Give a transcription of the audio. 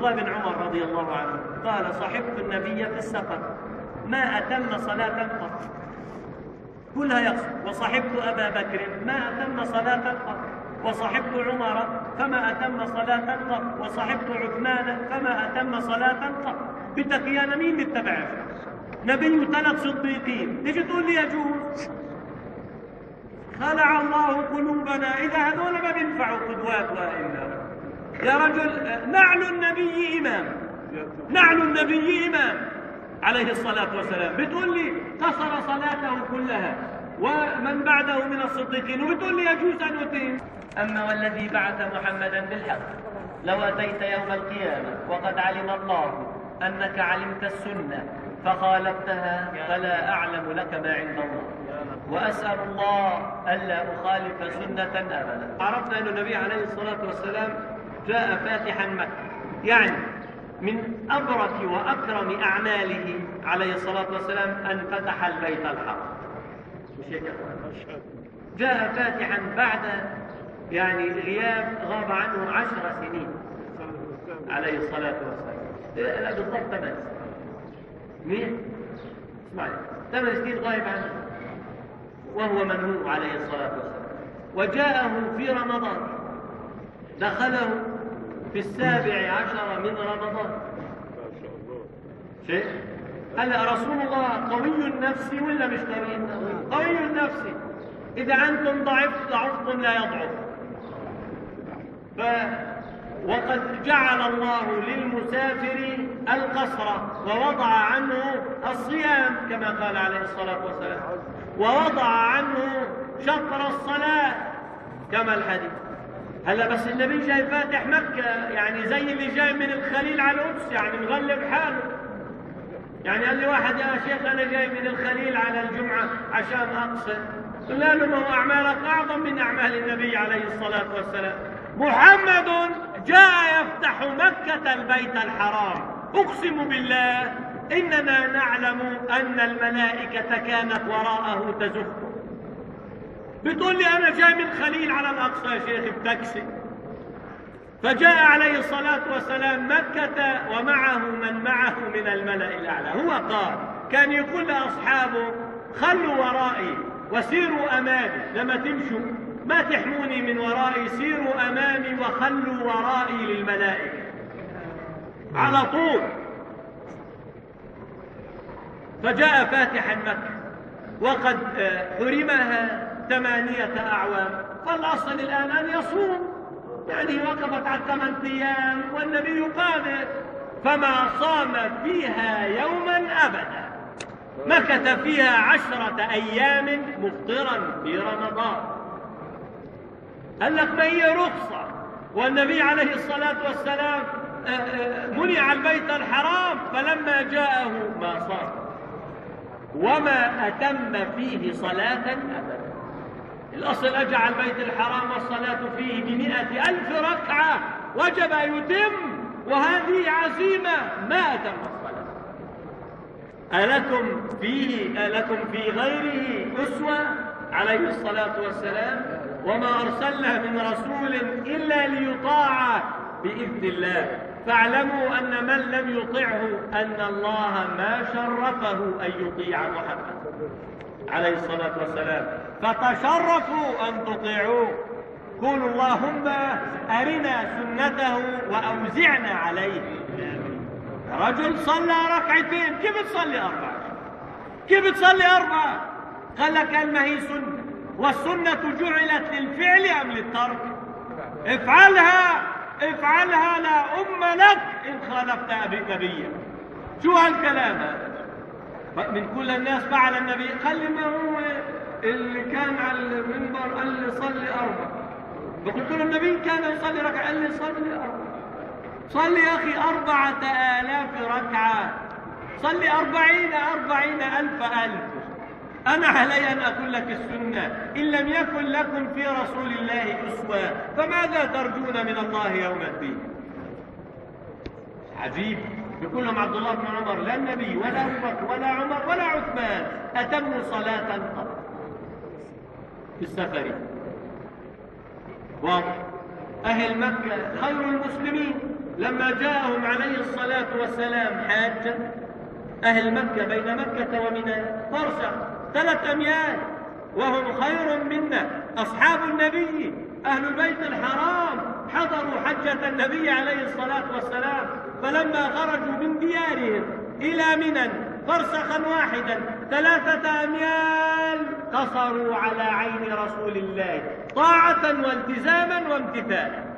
الله بن عمر رضي الله عنه قال: صحبت النبي في السفر ما أتم صلاة قط، كلها يقصد. وصحبت أبا بكر ما أتم صلاة قط، وصحبت عمر فما أتم صلاة قط، وصحبت عثمان فما أتم صلاة قط. بدك إيانا مين نتبعه؟ نبي 3 صديقين، تيجي تقول لي يجوز؟ خلع الله قلوبنا إذا هذول ما بينفعوا قدوات وإلا. يا رجل، نعل النبي إمام، نعل النبي إمام عليه الصلاة والسلام، بتقول لي قصر صلاته كلها ومن بعده من الصديقين، وبتقول لي يجوز أن يتم. أما والذي بعث محمدا بالحق لو أتيت يوم القيامة وقد علم الله أنك علمت السنة فخالفتها فلا أعلم لك ما عند الله، وأسأل الله ألا أخالف سنة أبدا. عرفنا أن النبي عليه الصلاة والسلام جاء فاتحا مكة، يعني من أبرك وأكرم أعماله عليه الصلاة والسلام أن فتح البيت الحرام. جاء فاتحا بعد يعني غياب غاب عنه 10 سنين عليه الصلاة والسلام. لا بالضبط 8 مين؟ اسمعني، 8 سنين غايب عنه وهو منهوم عليه الصلاة والسلام. وجاءه في رمضان، دخله في 17 من رمضان. شيء هلا رسول الله قوي النفس ولا مش قوي؟ قوي النفس. إذا أنتم ضعفتم لا يضعف. وقد جعل الله للمسافر القصر ووضع عنه الصيام كما قال عليه الصلاة والسلام، ووضع عنه شطر الصلاة كما الحديث. هلا بس النبي جاي فاتح مكة، يعني زي اللي جاي من الخليل على القدس، يعني مغلب حاله. يعني قال لي واحد: يا شيخ أنا جاي من الخليل على الجمعة عشان أقصر. قلنا له: ما هو أعمالك أعظم من أعمال النبي عليه الصلاة والسلام. محمد جاء يفتح مكة البيت الحرام. أقسم بالله إننا نعلم أن الملائكة كانت وراءه تزفه. بتقول لي أنا جاي من الخليل على الأقصى يا شيخ بتاكسي. فجاء عليه الصلاة والسلام مكة ومعه من معه من الملأ الأعلى. هو قال كان يقول لأصحابه: خلوا ورائي وسيروا أمامي، لما تمشوا ما تحموني من ورائي، سيروا أمامي وخلوا ورائي للملائكة على طول. فجاء فاتحا مكة وقد حرمها 8 أعوام، فالأصل الآن أن يصوم. يعني وقفت على 8 أيام والنبي قادر، فما صام فيها يوما أبدا، مكث فيها 10 أيام مفطرا في رمضان. قال لك ما هي رخصة، والنبي عليه الصلاة والسلام منع البيت الحرام، فلما جاءه ما صام وما أتم فيه صلاة أبدا. الأصل أجعل البيت الحرام والصلاة فيه ب100,000 ركعة، وجب يتم، وهذه عزيمة ما أتم الصلاة. ألكم في غيره أسوة عليه الصلاة والسلام؟ وما أرسلنا من رسول إلا ليطاع بإذن الله. فاعلموا أن من لم يطعه أن الله ما شرفه أن يطيع محمد عليه الصلاة والسلام، فتشرفوا أن تطيعوه. قولوا اللهم أرنا سنته وأوزعنا عليه. رجل صلى 2 ركعتين، كيف تصلي 4؟ كيف تصلي 4؟ قال لك ما هي سنة، والسنة جعلت للفعل أم للترك؟ افعلها لا أم لك إن خالفت نبيا. شو هالكلام هذا؟ من كل الناس فعل النبي. خلي ما هو اللي كان على المنبر قال لي صلي 4، فقلت له النبي كان يصلي ركعة، قال لي صلي 4. صلي يا أخي 4,000 ركعة، صلي 40,000 ألف. أنا علي أن أقول لك السنة. إن لم يكن لكم في رسول الله أسوة فماذا ترجون من الله يوم الدين؟ عجيب. يقول لهم عبد الله بن عمر: لا النبي ولا أبو بكر ولا عمر ولا عثمان أتموا صلاة قط في السفر. واضح. أهل مكة خير المسلمين لما جاءهم عليه الصلاة والسلام حاجة أهل مكة بين مكة ومنى فرسخ 3 أميال، وهم خير منا، أصحاب النبي أهل البيت الحرام حضروا حجة النبي عليه الصلاة والسلام، فلما خرجوا من ديارهم إلى منى فرسخا واحدا 3 أميال قصروا على عين رسول الله طاعة والتزاما وامتثالا.